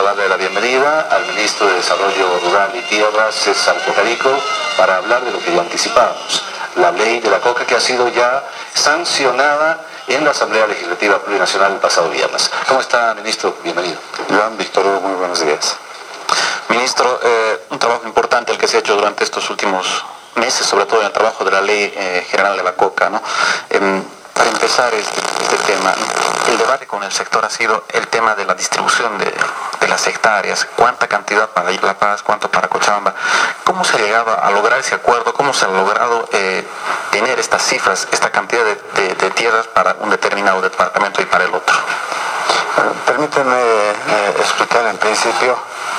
darle la bienvenida al ministro de Desarrollo Rural y Tierras, César Cocarico, para hablar de lo que ya anticipábamos, la ley de la coca que ha sido ya sancionada en la Asamblea Legislativa Plurinacional el pasado viernes. ¿Cómo está, ministro? Bienvenido. Iván, Víctor Hugo, muy buenos días. Ministro, un trabajo importante el que se ha hecho durante estos últimos meses, sobre todo en el trabajo de la Ley General de la Coca, ¿no? Para empezar este tema, el debate con el sector ha sido el tema de la distribución de las hectáreas, cuánta cantidad para La Paz, cuánto para Cochabamba. ¿Cómo se ha llegado a lograr ese acuerdo? ¿Cómo se ha logrado tener estas cifras, esta cantidad de tierras para un determinado departamento y para el otro? Permíteme explicar en principio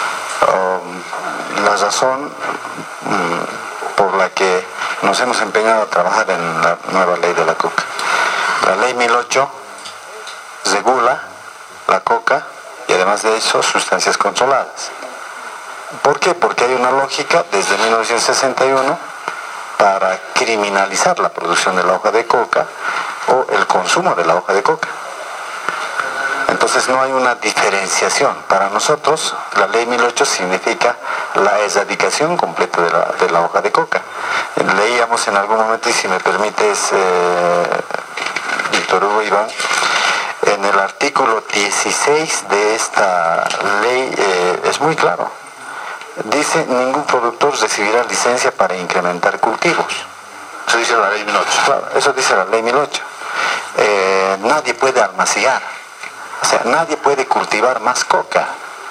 la razón por la que nos hemos empeñado a trabajar en la nueva ley de la coca. La ley 1008 regula la coca y además de eso sustancias controladas. ¿Por qué? Porque hay una lógica desde 1961 para criminalizar la producción de la hoja de coca o el consumo de la hoja de coca. Entonces no hay una diferenciación. Para nosotros la ley 1008 significa la erradicación completa de la hoja de coca. Leíamos en algún momento, y si me permites, Víctor Hugo, Iván, en el artículo 16 de esta ley es muy claro. Dice: ningún productor recibirá licencia para incrementar cultivos. Eso dice la ley 1008. Claro, eso dice la ley 1008. Nadie puede almacenar, o sea, nadie puede cultivar más coca.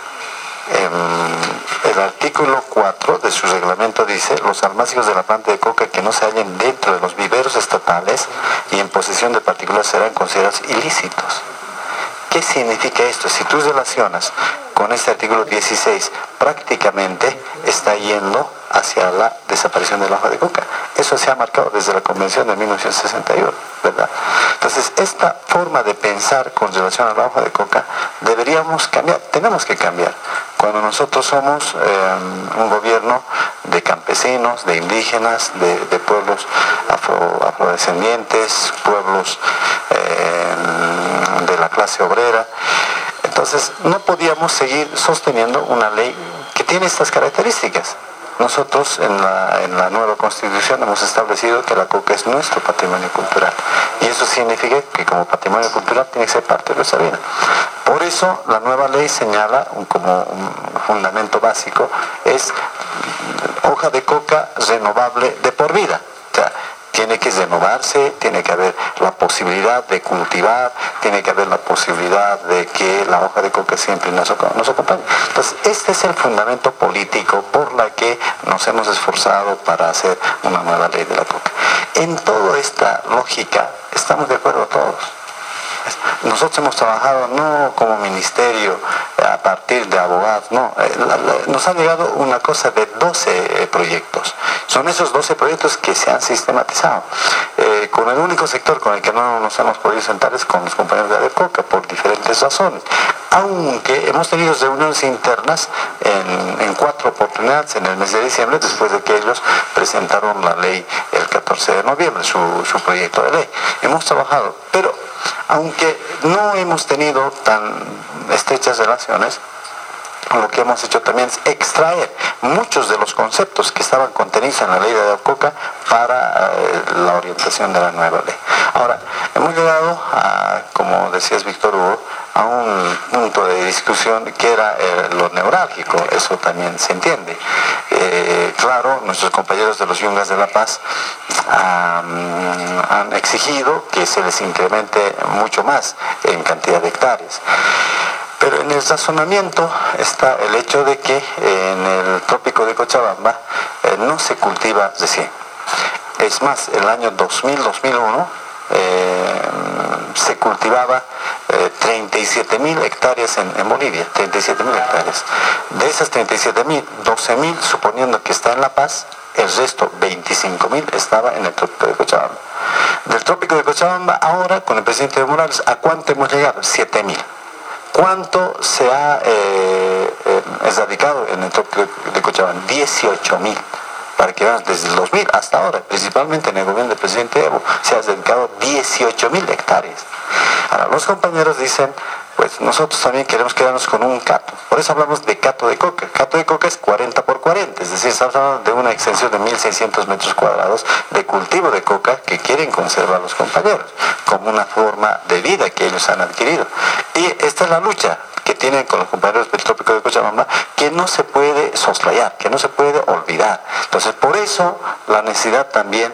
El artículo 4 de su reglamento dice: los almácigos de la planta de coca que no se hallen dentro de los viveros estatales y en posesión de particulares serán considerados ilícitos. ¿Qué significa esto? Si tú relacionas con este artículo 16, prácticamente está yendo hacia la desaparición de la hoja de coca. Eso se ha marcado desde la Convención de 1961, ¿verdad? Entonces, esta forma de pensar con relación a la hoja de coca deberíamos cambiar, tenemos que cambiar. Cuando nosotros somos un gobierno de campesinos, de indígenas, de pueblos afrodescendientes, pueblos de la clase obrera, entonces no podíamos seguir sosteniendo una ley que tiene estas características. Nosotros en la nueva Constitución hemos establecido que la coca es nuestro patrimonio cultural, y eso significa que como patrimonio cultural tiene que ser parte de nuestra vida. Por eso la nueva ley señala como un fundamento básico es hoja de coca renovable de por vida. O sea, tiene que renovarse, tiene que haber la posibilidad de cultivar, tiene que haber la posibilidad de que la hoja de coca siempre nos acompañe. Entonces, este es el fundamento político por la que nos hemos esforzado para hacer una nueva ley de la coca. En toda esta lógica estamos de acuerdo todos. Nosotros hemos trabajado no como ministerio a partir de abogados, no. Nos ha llegado una cosa de 12 proyectos. Son esos 12 proyectos que se han sistematizado. Con el único sector con el que no nos hemos podido sentar es con los compañeros de ADECOCA, por diferentes razones. Aunque hemos tenido reuniones internas en 4 oportunidades en el mes de diciembre, después de que ellos presentaron la ley el 14 de noviembre, su proyecto de ley. Hemos trabajado, pero aunque no hemos tenido tan estrechas relaciones, lo que hemos hecho también es extraer muchos de los conceptos que estaban contenidos en la ley de la coca para la orientación de la nueva ley. Ahora, hemos llegado a, como decías Víctor Hugo, a un punto de discusión que era lo neurálgico, eso también se entiende. Claro, nuestros compañeros de los Yungas de La Paz han exigido que se les incremente mucho más en cantidad de hectáreas. Pero en el razonamiento está el hecho de que en el trópico de Cochabamba no se cultiva recién. Es más, el año 2000-2001 se cultivaba 37.000 hectáreas en Bolivia, 37.000 hectáreas. De esas 37.000, 12.000 suponiendo que está en La Paz, el resto, 25.000, estaba en el trópico de Cochabamba. Del trópico de Cochabamba, ahora con el presidente Evo Morales, ¿a cuánto hemos llegado? 7.000. ¿Cuánto se ha erradicado en el trópico de Cochabamba? 18.000. Para que vean, desde el 2000 hasta ahora, principalmente en el gobierno del presidente Evo, se ha dedicado 18.000 hectáreas. Ahora, los compañeros dicen, pues nosotros también queremos quedarnos con un cato. Por eso hablamos de cato de coca. Cato de coca es 40 por 40, es decir, estamos hablando de una extensión de 1.600 metros cuadrados de cultivo de coca que quieren conservar los compañeros, como una forma de vida que ellos han adquirido. Y esta es la lucha que tienen con los compañeros del trópico de Cochabamba, que no se puede soslayar, que no se puede olvidar. Entonces, por eso la necesidad también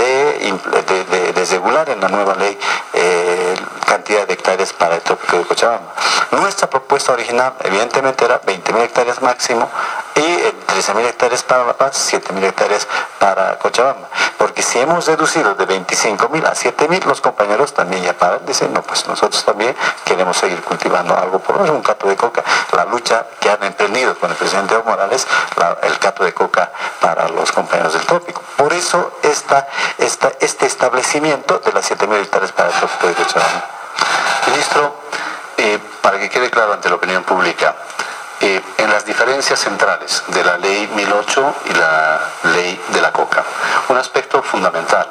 de regular en la nueva ley cantidad de hectáreas para el trópico de Cochabamba. Nuestra propuesta original, evidentemente, era 20.000 hectáreas máximo y 13.000 hectáreas para La Paz, 7.000 hectáreas para Cochabamba. Porque si hemos reducido de 25.000 a 7.000, los compañeros también ya paran, dicen, no, pues nosotros también queremos seguir cultivando algo, por lo menos un cato de coca. La lucha que han emprendido con el presidente Evo Morales, el cato de coca para los compañeros del trópico. Por eso este establecimiento de las 7.000 hectáreas para el trópico de Cochabamba. Ministro, para que quede claro ante la opinión pública, en las diferencias centrales de la ley 1008 y la ley de la coca, un aspecto fundamental,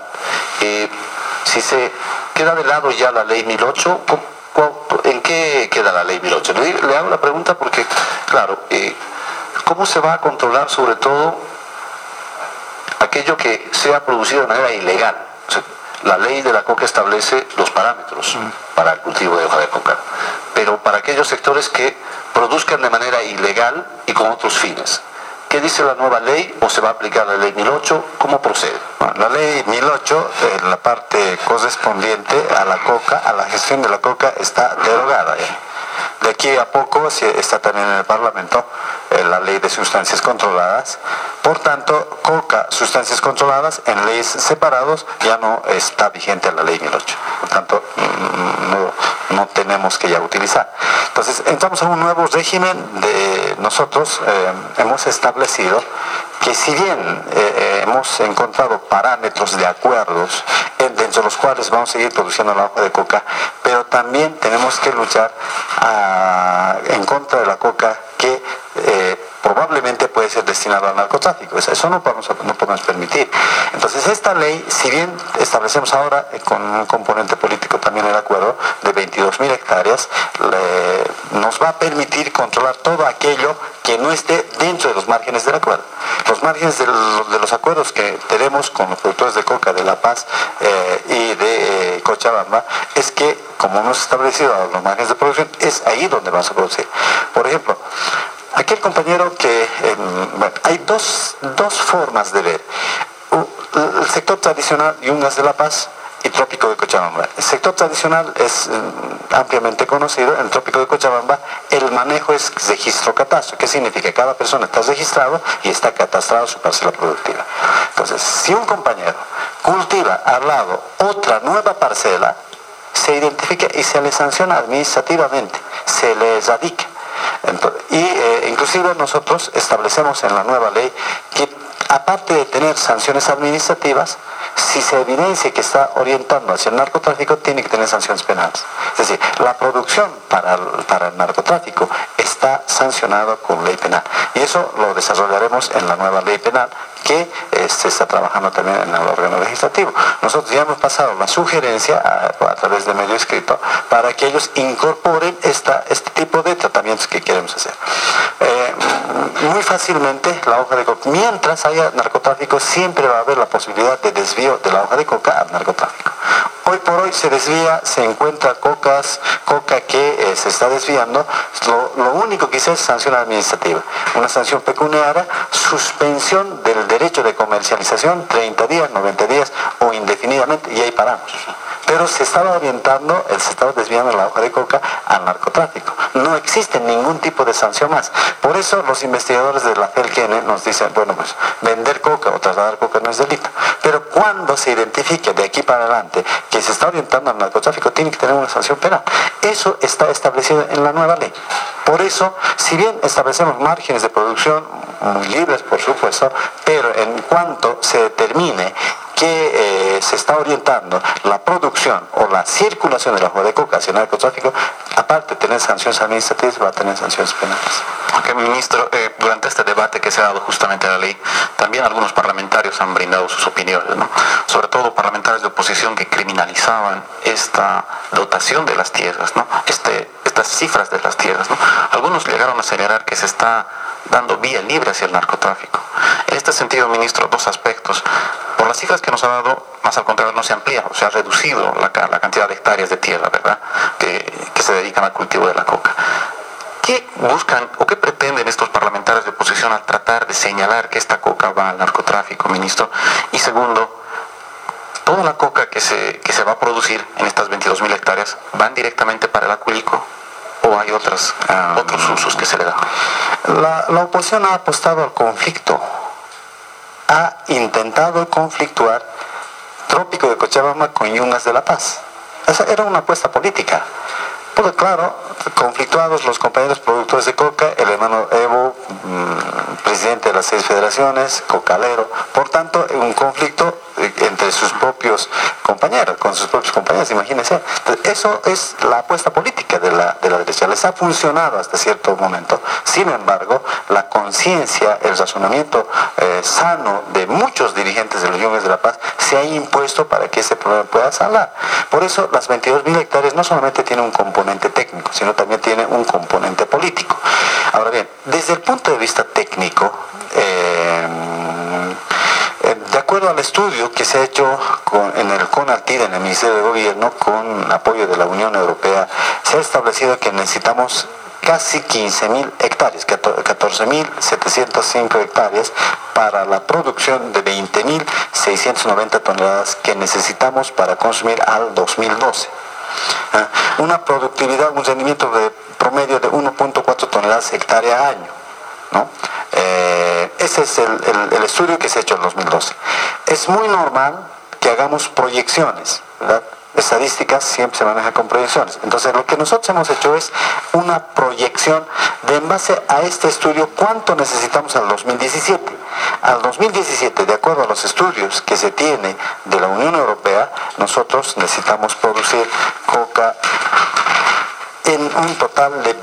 si se queda de lado ya la ley 1008, ¿en qué queda la ley 1008? Le hago la pregunta porque, claro, ¿cómo se va a controlar sobre todo aquello que sea producido de manera ilegal? O sea, la ley de la coca establece los parámetros para el cultivo de hoja de coca, pero para aquellos sectores que produzcan de manera ilegal y con otros fines, ¿qué dice la nueva ley o se va a aplicar la ley 1008? ¿Cómo procede? Bueno, la ley 1008, la parte correspondiente a la coca, a la gestión de la coca, está derogada ya. De aquí a poco está también en el Parlamento la ley de sustancias controladas. Por tanto, coca, sustancias controladas en leyes separados ya no está vigente la ley 1008. Por tanto, no tenemos que ya utilizar. Entonces, entramos a un nuevo régimen. Nosotros hemos establecido que si bien hemos encontrado parámetros de acuerdos dentro de los cuales vamos a seguir produciendo la hoja de coca, pero también tenemos que luchar en contra de la coca que probablemente puede ser destinada al narcotráfico. Eso no podemos permitir. Entonces, esta ley, si bien establecemos ahora con un componente político también el acuerdo de 22.000 hectáreas, nos va a permitir controlar todo aquello que no esté dentro de los márgenes del acuerdo. Los márgenes de los acuerdos que tenemos con los productores de coca de La Paz y de Cochabamba es que, como hemos establecido los márgenes de producción, es ahí donde vamos a producir. Por ejemplo, aquel compañero hay dos formas de ver. El sector tradicional, Yungas de La Paz y Trópico de Cochabamba. El sector tradicional es ampliamente conocido. En el Trópico de Cochabamba el manejo es registro catastro. ¿Qué significa? Cada persona está registrado y está catastrado su parcela productiva. Entonces, si un compañero cultiva al lado otra nueva parcela, se identifica y se le sanciona administrativamente, se le radica. Inclusive nosotros establecemos en la nueva ley que, aparte de tener sanciones administrativas, si se evidencia que está orientando hacia el narcotráfico, tiene que tener sanciones penales. Es decir, la producción para el narcotráfico está sancionada con ley penal. Y eso lo desarrollaremos en la nueva ley penal que se está trabajando también en el órgano legislativo. Nosotros ya hemos pasado la sugerencia a través de medio escrito para que ellos incorporen este tipo de tratamientos que queremos hacer. Muy fácilmente la hoja de coca, mientras haya narcotráfico, siempre va a haber la posibilidad de desvío de la hoja de coca al narcotráfico. Hoy por hoy se desvía, se encuentra coca que se está desviando. Lo único que se es sanción administrativa, una sanción pecuniaria, suspensión del derecho de comercialización, 30 días, 90 días o indefinidamente, y ahí paramos. Pero se estaba desviando la hoja de coca al narcotráfico. No existe ningún tipo de sanción más. Por eso los investigadores de la FELQN nos dicen, bueno, pues vender coca o trasladar coca no es delito. Pero cuando se identifique de aquí para adelante que se está orientando al narcotráfico, tiene que tener una sanción penal. Eso está establecido en la nueva ley. Por eso, si bien establecemos márgenes de producción muy libres, por supuesto, pero en cuanto se determine que se está orientando la producción o la circulación de la hoja de coca hacia el narcotráfico, aparte de tener sanciones administrativas, va a tener sanciones penales. Ok, ministro, durante este debate que se ha dado justamente a la ley, también algunos parlamentarios han brindado sus opiniones, ¿no? Sobre todo parlamentarios de oposición que criminalizaban esta dotación de las tierras, ¿no? Estas cifras de las tierras, ¿no? Algunos llegaron a señalar que se está dando vía libre hacia el narcotráfico. En este sentido, ministro, dos aspectos. Por las cifras que nos ha dado, más al contrario, no se amplía, o se ha reducido la cantidad de hectáreas de tierra, ¿verdad?, que se dedican al cultivo de la coca. ¿Qué buscan o qué pretenden estos parlamentarios de oposición al tratar de señalar que esta coca va al narcotráfico, ministro? Y segundo, toda la coca que se va a producir en estas 22.000 hectáreas, ¿van directamente para el acuílico o hay otros usos que se le dan? La oposición ha apostado al conflicto, ha intentado conflictuar Trópico de Cochabamba con Yungas de La Paz. Esa era una apuesta política. Porque claro, conflictuados los compañeros productores de coca, el hermano Evo, presidente de las 6 federaciones, cocalero, por tanto, un conflicto entre sus propios compañeros, con sus propios compañeros, imagínense. Entonces, eso es la apuesta política de la derecha. Les ha funcionado hasta cierto momento. Sin embargo, la conciencia, el razonamiento sano de muchos dirigentes de los Yungas de La Paz se ha impuesto para que ese problema pueda sanar. Por eso, las 22.000 hectáreas no solamente tienen un componente técnico, sino también tiene un componente político. Ahora bien, desde el punto de vista técnico, de acuerdo al estudio que se ha hecho en el CONALTID, en el Ministerio de Gobierno, con apoyo de la Unión Europea, se ha establecido que necesitamos casi 15.000 hectáreas, 14.705 hectáreas para la producción de 20.690 toneladas que necesitamos para consumir al 2012. Una productividad, un rendimiento de promedio de 1.4 toneladas hectárea año, ¿no? Ese es el estudio que se ha hecho en 2012. Es muy normal que hagamos proyecciones, ¿verdad? Estadísticas siempre se manejan con proyecciones. Entonces, lo que nosotros hemos hecho es una proyección de, en base a este estudio, cuánto necesitamos al 2017. Al 2017, de acuerdo a los estudios que se tiene de la Unión Europea, nosotros necesitamos producir coca en un total de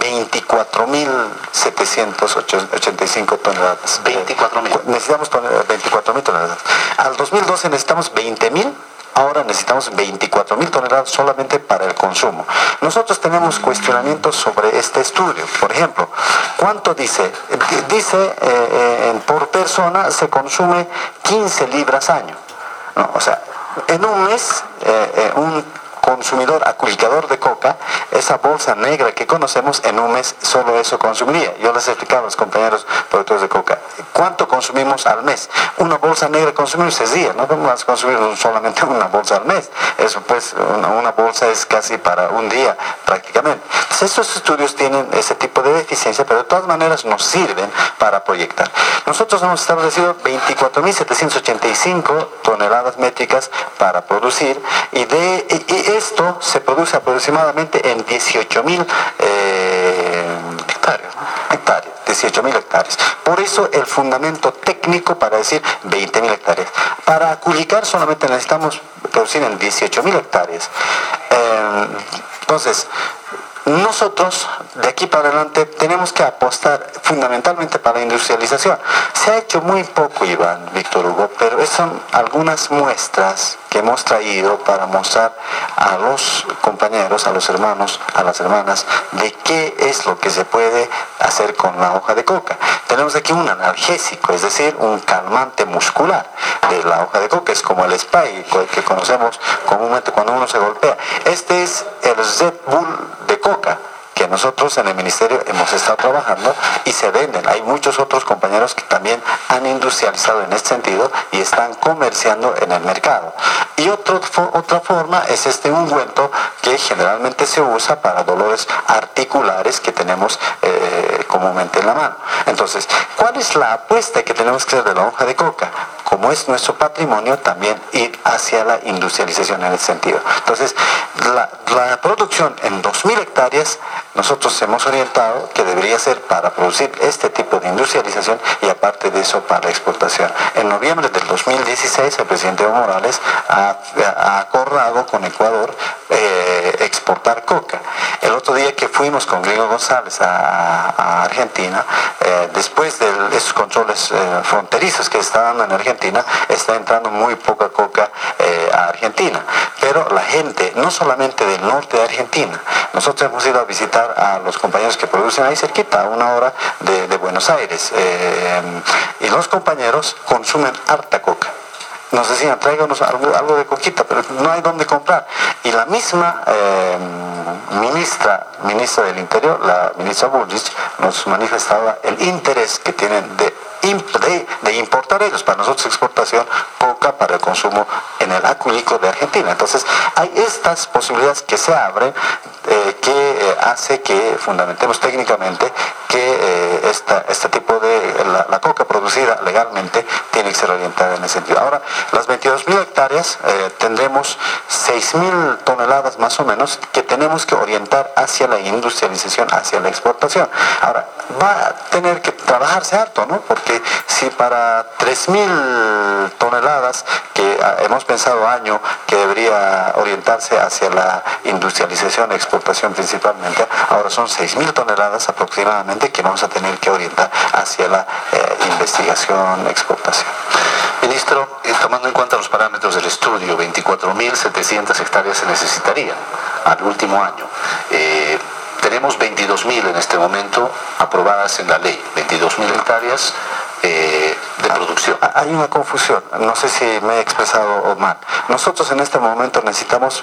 24.785 toneladas. 24.000. Necesitamos 24.000 toneladas. Al 2012 necesitamos 20.000. Ahora necesitamos 24.000 toneladas solamente para el consumo. Nosotros tenemos cuestionamientos sobre este estudio. Por ejemplo, ¿cuánto dice? Dice por persona se consume 15 libras año. No, o sea, en un mes un consumidor aculicador de coca, esa bolsa negra que conocemos, en un mes solo eso consumiría. Yo les explicaba a los compañeros productores de coca, ¿cuánto consumimos al mes? Una bolsa negra consumimos 6 días, no vamos a consumir solamente una bolsa al mes. Eso pues, una bolsa es casi para un día prácticamente. Entonces, estos estudios tienen ese tipo de deficiencia, pero de todas maneras nos sirven para proyectar. Nosotros hemos establecido 24.785 toneladas métricas para producir y esto se produce aproximadamente en 18.000 hectáreas. 18.000 hectáreas. Por eso el fundamento técnico para decir 20.000 hectáreas. Para aculicar solamente necesitamos producir en 18.000 hectáreas. Entonces, nosotros de aquí para adelante tenemos que apostar fundamentalmente para la industrialización. Se ha hecho muy poco, Iván, Víctor Hugo, pero son algunas muestras que hemos traído para mostrar a los compañeros, a los hermanos, a las hermanas, de qué es lo que se puede hacer con la hoja de coca. Tenemos aquí un analgésico, es decir, un calmante muscular de la hoja de coca, es como el spray que conocemos comúnmente cuando uno se golpea. Este es el Red Bull de coca, que nosotros en el ministerio hemos estado trabajando y se venden. Hay muchos otros compañeros que también han industrializado en este sentido y están comerciando en el mercado. Y otra forma es este ungüento que generalmente se usa para dolores articulares que tenemos comúnmente en la mano. Entonces, ¿cuál es la apuesta que tenemos que hacer de la hoja de coca? como es nuestro patrimonio, también ir hacia la industrialización en ese sentido. Entonces, la producción en 2.000 hectáreas, nosotros hemos orientado que debería ser para producir este tipo de industrialización y aparte de eso para la exportación. En noviembre del 2016 el presidente Evo Morales ha acordado con Ecuador exportar coca. El otro día que fuimos con Gringo González a Argentina, después de esos controles fronterizos que está dando en Argentina, está entrando muy poca coca a Argentina. Pero la gente, no solamente del norte de Argentina, nosotros hemos ido a visitar a los compañeros que producen ahí cerquita, a 1 hora de Buenos Aires, y los compañeros consumen harta coca. Nos decían, tráiganos algo de coquita, pero no hay dónde comprar. Y la misma ministra del Interior, la ministra Bullrich, nos manifestaba el interés que tienen de importar ellos, para nosotros exportación, coca para el consumo en el acuícola de Argentina. Entonces, hay estas posibilidades que se abren, que hace que fundamentemos técnicamente que este tipo de la coca producida legalmente tiene que ser orientada en ese sentido. Ahora, las 22.000 hectáreas tendremos 6.000 toneladas más o menos que tenemos que orientar hacia la industrialización, hacia la exportación. Ahora, va a tener que trabajarse harto, ¿no? Porque si para 3.000 toneladas que hemos pensado año que debería orientarse hacia la industrialización, exportación principalmente, ahora son 6.000 toneladas aproximadamente que vamos a tener que orientar hacia la investigación, exportación. Ministro, tomando en cuenta los parámetros del estudio, 24.700 hectáreas se necesitarían al último año. Tenemos 22.000 en este momento aprobadas en la ley, 22.000 hectáreas de producción. Hay una confusión, no sé si me he expresado mal. Nosotros en este momento necesitamos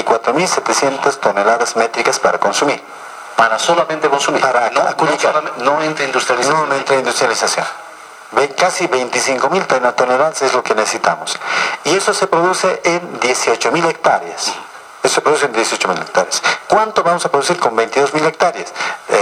24.700 toneladas métricas para consumir. Para solamente consumir. Para no entre industrialización. No entre industrialización. Casi 25.000 toneladas es lo que necesitamos. Y eso se produce en 18.000 hectáreas. Eso se produce en 18.000 hectáreas. ¿Cuánto vamos a producir con 22.000 hectáreas?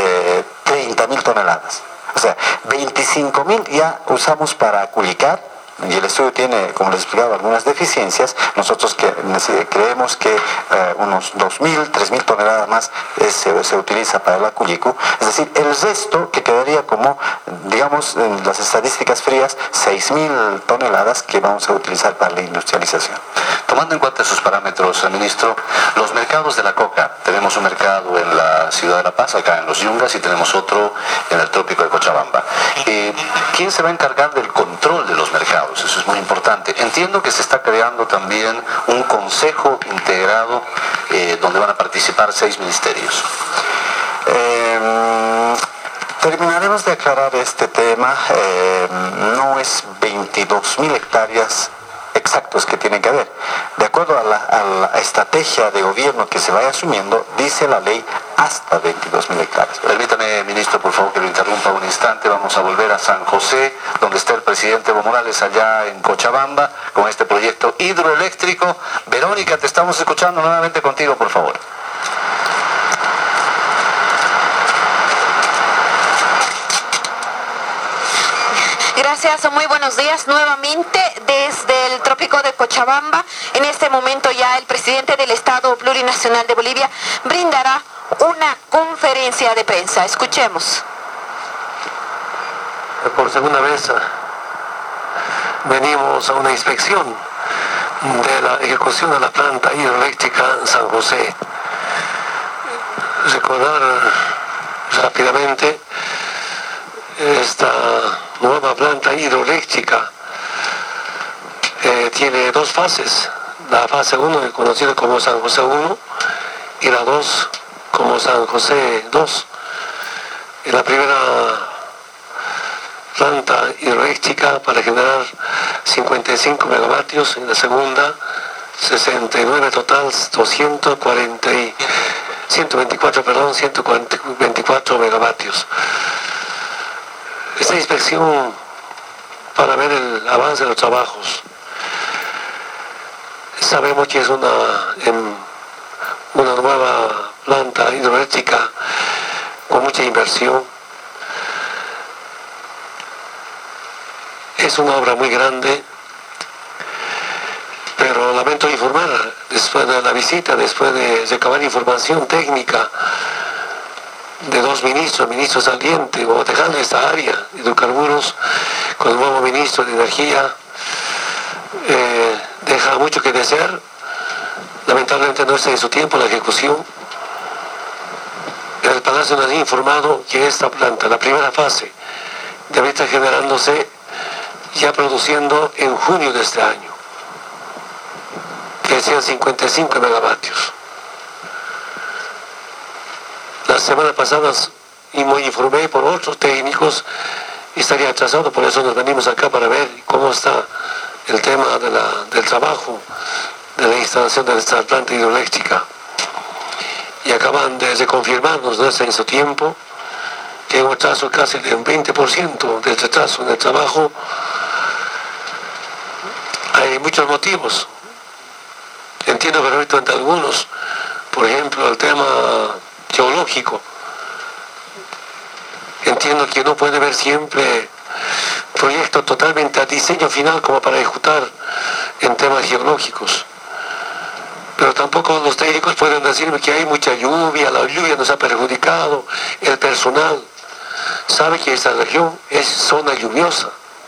30.000 toneladas. O sea, 25.000 ya usamos para aculicar, y el estudio tiene, como les explicaba, algunas deficiencias. Nosotros creemos que unos 2.000, 3.000 toneladas más se utiliza para el aculico. Es decir, el resto que quedaría como, digamos, en las estadísticas frías, 6.000 toneladas que vamos a utilizar para la industrialización. Tomando en cuenta esos parámetros, ministro, los mercados de la coca, tenemos un mercado en la ciudad de La Paz, acá en los Yungas, y tenemos otro en el trópico de Cochabamba. ¿Quién se va a encargar del control de los mercados? Eso es muy importante. Entiendo que se está creando también un consejo integrado donde van a participar 6 ministerios. Terminaremos de aclarar este tema. No es 22.000 hectáreas exactos que tienen que haber. De acuerdo a la estrategia de gobierno que se vaya asumiendo, dice la ley hasta 22.000 hectáreas. Permítame, ministro, por favor, que lo interrumpa un instante. Vamos a volver a San José, donde está el presidente Evo Morales, allá en Cochabamba, con este proyecto hidroeléctrico. Verónica, te estamos escuchando nuevamente contigo, por favor. Gracias, muy buenos días nuevamente desde el trópico de Cochabamba. En este momento ya el presidente del Estado Plurinacional de Bolivia brindará una conferencia de prensa. Escuchemos. Por segunda vez venimos a una inspección de la ejecución de la planta hidroeléctrica en San José. Recordar rápidamente esta nueva planta hidroeléctrica tiene 2 fases. La fase 1, conocida como San José 1, y la 2 como San José 2. En la primera planta hidroeléctrica para generar 55 megavatios, en la segunda 69 total, 124 megavatios. Esta inspección para ver el avance de los trabajos. Sabemos que es una nueva planta hidroeléctrica con mucha inversión. Es una obra muy grande después de la visita, después de recabar información técnica de dos ministros, ministro saliente, o dejando esta área, hidrocarburos, con el nuevo ministro de Energía, deja mucho que desear. Lamentablemente no está en su tiempo la ejecución. El Palacio nos ha informado que esta planta, la primera fase, debe estar generándose, ya produciendo en junio de este año, que sean 55 megavatios. La semana pasada me informé por otros técnicos y estaría atrasado, por eso nos venimos acá para ver cómo está el tema del trabajo de la instalación de esta planta hidroeléctrica. Y acaban de reconfirmarnos, no está en su tiempo, que hay un retraso casi de un 20% del retraso en el trabajo. Hay muchos motivos. Entiendo perfectamente algunos. Por ejemplo, el tema geológico. Entiendo que no puede haber siempre proyectos totalmente a diseño final como para ejecutar en temas geológicos. Pero tampoco los técnicos pueden decirme que hay mucha lluvia, la lluvia nos ha perjudicado, el personal sabe que esta región es zona lluviosa.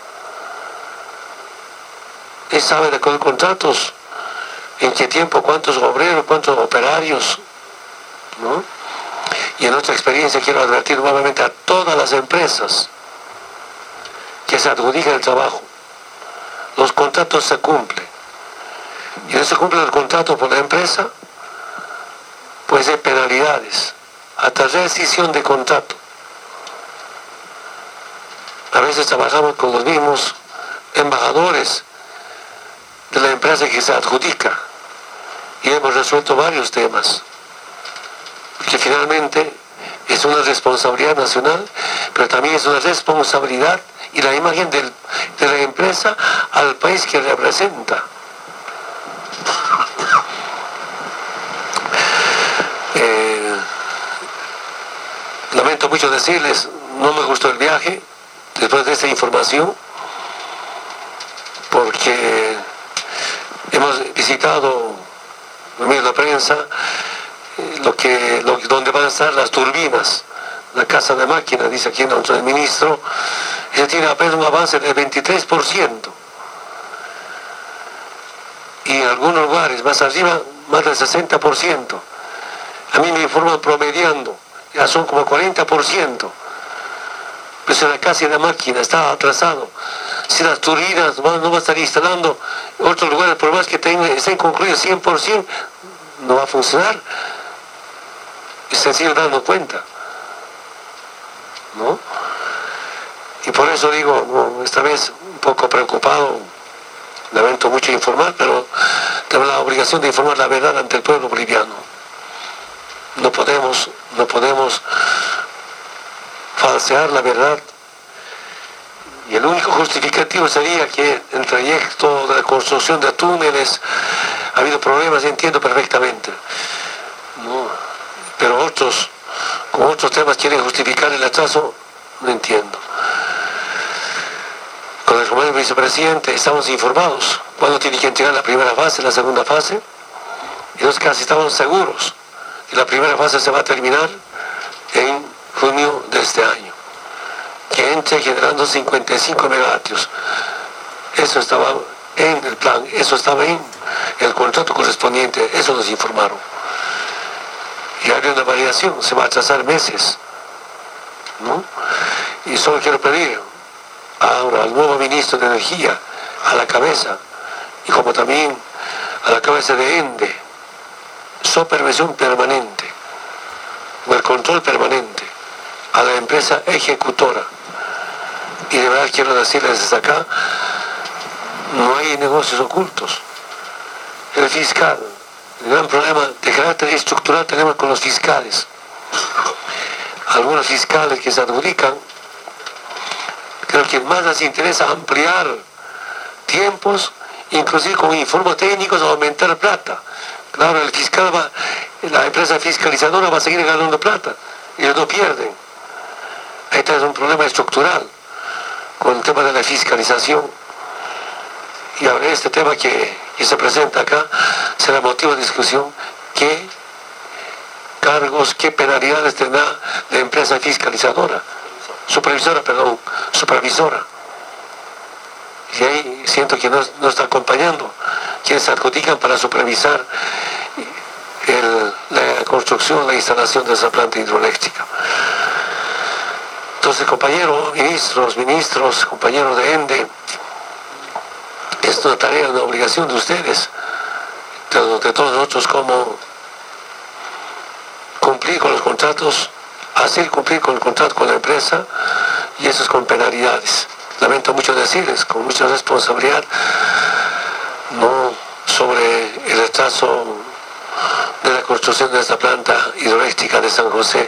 Él sabe de con contratos, en qué tiempo, cuántos obreros, cuántos operarios, ¿no? Y en nuestra experiencia quiero advertir nuevamente a todas las empresas que se adjudican el trabajo. Los contratos se cumplen. Y no se cumple el contrato por la empresa, pues hay penalidades, hasta rescisión de contrato. A veces trabajamos con los mismos embajadores de la empresa que se adjudica y hemos resuelto varios temas, porque finalmente es una responsabilidad nacional, pero también es una responsabilidad y la imagen de la empresa al país que representa. Lamento mucho decirles, no me gustó el viaje después de esta información, porque hemos visitado, en medio de la prensa, donde van a estar las turbinas, la casa de máquina, dice aquí nuestro ministro, y se tiene apenas un avance del 23%. Y en algunos lugares más arriba, más del 60%. A mí me informan promediando, ya son como 40%. Pues en la casa de la máquina está atrasado. Si las turbinas no va a estar instalando en otros lugares, por más que estén concluidas 100%, no va a funcionar. Y se sigue dando cuenta, ¿no? Y por eso digo, no, esta vez un poco preocupado, lamento mucho informar, pero tengo la obligación de informar la verdad ante el pueblo boliviano. No podemos falsear la verdad. Y el único justificativo sería que en el trayecto de la construcción de túneles ha habido problemas, entiendo perfectamente, ¿no? Pero con otros temas quieren justificar el atraso, no entiendo. Con el comandante vicepresidente estamos informados cuándo tiene que entregar la primera fase, la segunda fase, y entonces casi estamos seguros que la primera fase se va a terminar en junio de este año, que entre generando 55 megavatios. Eso estaba en el plan, eso estaba en el contrato correspondiente, eso nos informaron. Y hay una variación, se va a atrasar meses, ¿no? Y solo quiero pedir ahora al nuevo ministro de Energía, a la cabeza, y como también a la cabeza de ENDE, supervisión permanente, o el control permanente, a la empresa ejecutora. Y de verdad quiero decirles desde acá, no hay negocios ocultos. El fiscal, el gran problema de carácter estructural tenemos con los fiscales. Algunos fiscales que se adjudican, creo que más les interesa ampliar tiempos, inclusive con informes técnicos, aumentar plata. Claro, el fiscal la empresa fiscalizadora va a seguir ganando plata, ellos no pierden. Ahí está un problema estructural con el tema de la fiscalización. Y ahora este tema que y se presenta acá, será motivo de discusión qué cargos, qué penalidades tendrá la empresa fiscalizadora, supervisora. Y ahí siento que no está acompañando quienes se adjudican para supervisar la construcción, la instalación de esa planta hidroeléctrica. Entonces, compañeros ministros, compañeros de ENDE, es una tarea, una obligación de ustedes, de todos nosotros, como cumplir con los contratos, hacer cumplir con el contrato con la empresa, y eso es con penalidades. Lamento mucho decirles, con mucha responsabilidad, no sobre el retraso de la construcción de esta planta hidroeléctrica de San José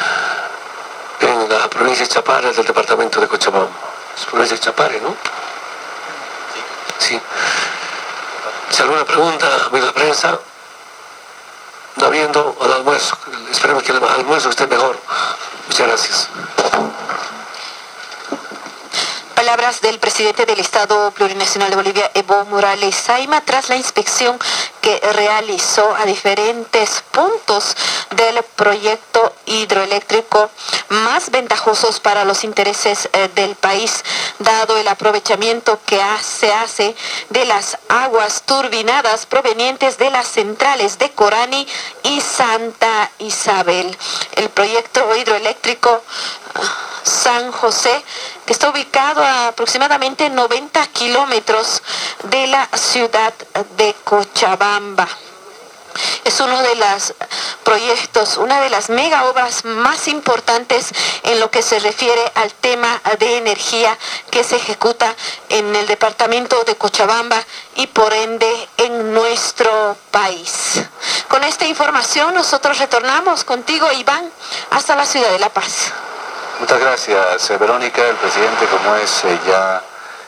en la provincia de Chapare del departamento de Cochabamba. Es provincia de Chapare, ¿no? Sí. Si alguna pregunta, amigo de prensa, no habiendo, al almuerzo. Esperemos que el almuerzo esté mejor. Muchas gracias. Palabras del presidente del Estado Plurinacional de Bolivia, Evo Morales Saima, tras la inspección que realizó a diferentes puntos del proyecto hidroeléctrico más ventajosos para los intereses del país, dado el aprovechamiento que se hace de las aguas turbinadas provenientes de las centrales de Corani y Santa Isabel. El proyecto hidroeléctrico San José, que está ubicado a aproximadamente 90 kilómetros de la ciudad de Cochabamba. Es uno de los proyectos, una de las mega obras más importantes en lo que se refiere al tema de energía que se ejecuta en el departamento de Cochabamba y por ende en nuestro país. Con esta información nosotros retornamos contigo, Iván, hasta la ciudad de La Paz. Muchas gracias, Verónica. El presidente, como es ya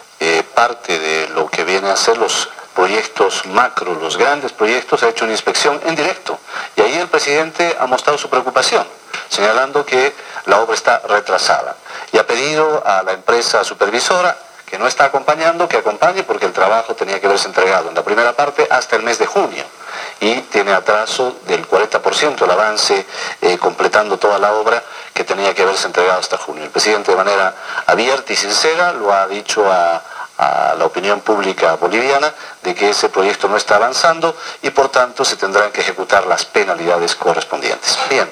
parte de lo que viene a ser los proyectos macro, los grandes proyectos, ha hecho una inspección en directo. Y ahí el presidente ha mostrado su preocupación, señalando que la obra está retrasada. Y ha pedido a la empresa supervisora, que no está acompañando, que acompañe, porque el trabajo tenía que haberse entregado en la primera parte hasta el mes de junio. Y tiene atraso del 40% el avance, completando toda la obra que tenía que haberse entregado hasta junio. El presidente, de manera abierta y sincera, lo ha dicho a la opinión pública boliviana de que ese proyecto no está avanzando y por tanto se tendrán que ejecutar las penalidades correspondientes. Bien,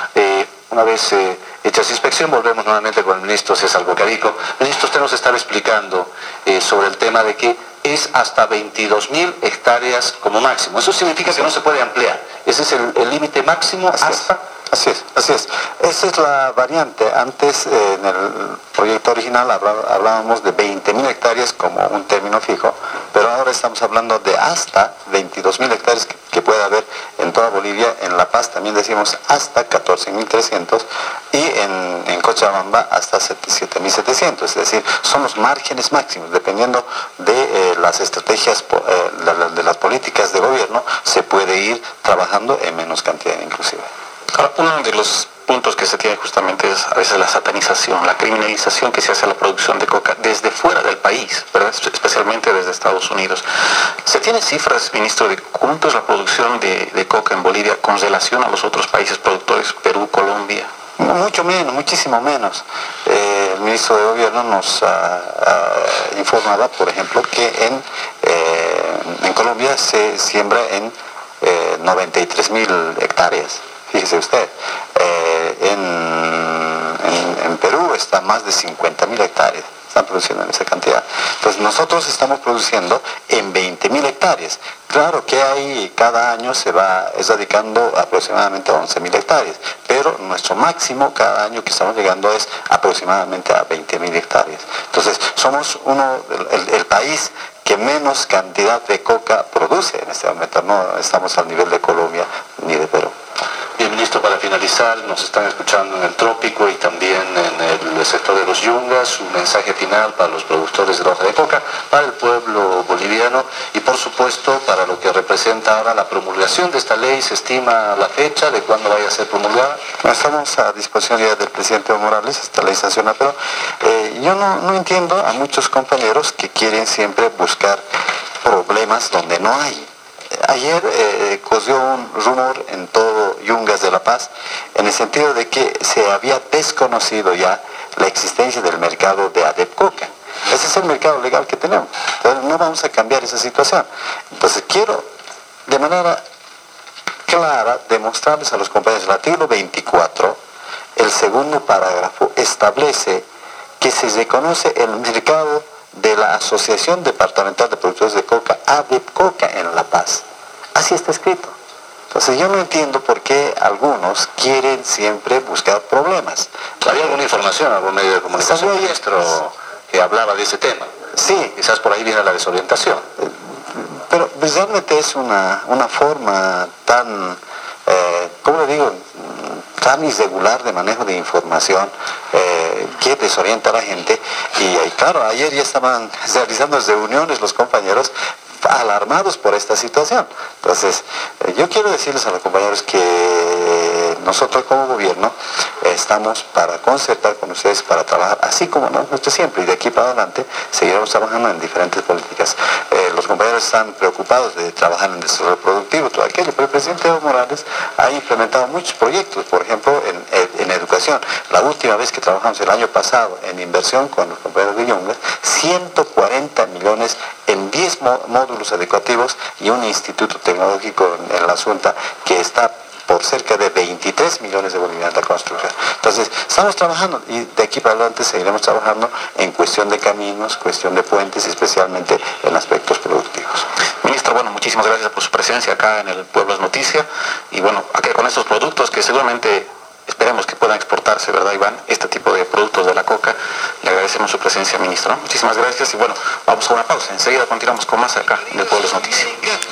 una vez hecha esa inspección, volvemos nuevamente con el ministro César Cocarico. Ministro, usted nos estaba explicando sobre el tema de que es hasta 22.000 hectáreas como máximo. Eso significa que no se puede ampliar. Ese es el límite máximo hasta... Así es. Esa es la variante. Antes, en el proyecto original, hablábamos de 20.000 hectáreas como un término fijo, pero ahora estamos hablando de hasta 22.000 hectáreas que puede haber en toda Bolivia. En La Paz también decimos hasta 14.300 y en Cochabamba hasta 7.700. Es decir, son los márgenes máximos. Dependiendo de las estrategias, de las políticas de gobierno, se puede ir trabajando en menos cantidad inclusive. Ahora, uno de los puntos que se tiene justamente es a veces la satanización, la criminalización que se hace a la producción de coca desde fuera del país, ¿verdad? Especialmente desde Estados Unidos. ¿Se tiene cifras, ministro, de cuánto es la producción de coca en Bolivia con relación a los otros países productores, Perú, Colombia? Mucho menos, muchísimo menos. El ministro de Gobierno nos informaba, por ejemplo, que en Colombia se siembra en 93.000 hectáreas. Fíjese usted, en Perú está más de 50.000 hectáreas, están produciendo en esa cantidad. Entonces nosotros estamos produciendo en 20.000 hectáreas. Claro que ahí cada año se va erradicando aproximadamente 11.000 hectáreas, pero nuestro máximo cada año que estamos llegando es aproximadamente a 20.000 hectáreas. Entonces somos el país que menos cantidad de coca produce en este momento. No estamos al nivel de Colombia ni de Perú. Bien, ministro, para finalizar, nos están escuchando en el trópico y también en el sector de los yungas, un mensaje final para los productores de la hoja de coca, para el pueblo boliviano y por supuesto para lo que representa ahora la promulgación de esta ley. ¿Se estima la fecha de cuándo vaya a ser promulgada? Estamos a disposición ya del presidente Evo Morales, esta ley sancionada, pero yo no entiendo a muchos compañeros que quieren siempre buscar problemas donde no hay. Ayer corrió un rumor en todo Yungas de La Paz en el sentido de que se había desconocido ya la existencia del mercado de Adepcoca. Ese es el mercado legal que tenemos. Entonces no vamos a cambiar esa situación. Entonces quiero de manera clara demostrarles a los compañeros, el artículo 24, el segundo parágrafo, establece que se reconoce el mercado de la Asociación Departamental de Productores de Coca, ADEPCOCA, en La Paz. Así está escrito. Entonces yo no entiendo por qué algunos quieren siempre buscar problemas. ¿Había alguna información, algún medio de comunicación, ministro, que hablaba de ese tema? Sí. Quizás por ahí viene la desorientación. Pero realmente es una forma tan, ¿cómo le digo?, tan irregular de manejo de información que desorienta a la gente. Y claro, ayer ya estaban realizando reuniones los compañeros alarmados por esta situación. Entonces, yo quiero decirles a los compañeros que nosotros como gobierno estamos para concertar con ustedes, para trabajar, así como nosotros siempre, y de aquí para adelante seguiremos trabajando en diferentes políticas. Los compañeros están preocupados de trabajar en el desarrollo productivo, todo aquello, pero el presidente Evo Morales ha implementado muchos proyectos, por ejemplo, en educación. La última vez que trabajamos el año pasado en inversión con los compañeros de Yungas, 140 millones en 10 módulos educativos y un instituto tecnológico en la Asunta que está por cerca de 23 millones de bolivianos de construcción. Entonces, estamos trabajando y de aquí para adelante seguiremos trabajando en cuestión de caminos, cuestión de puentes y especialmente en aspectos productivos. Ministro, bueno, muchísimas gracias por su presencia acá en el Pueblo es Noticia y bueno, acá con estos productos que seguramente esperemos que puedan exportarse, ¿verdad, Iván? Este tipo de productos de la coca. Le agradecemos su presencia, ministro. Muchísimas gracias y bueno, vamos a una pausa. Enseguida continuamos con más acá en el Pueblo es Noticia.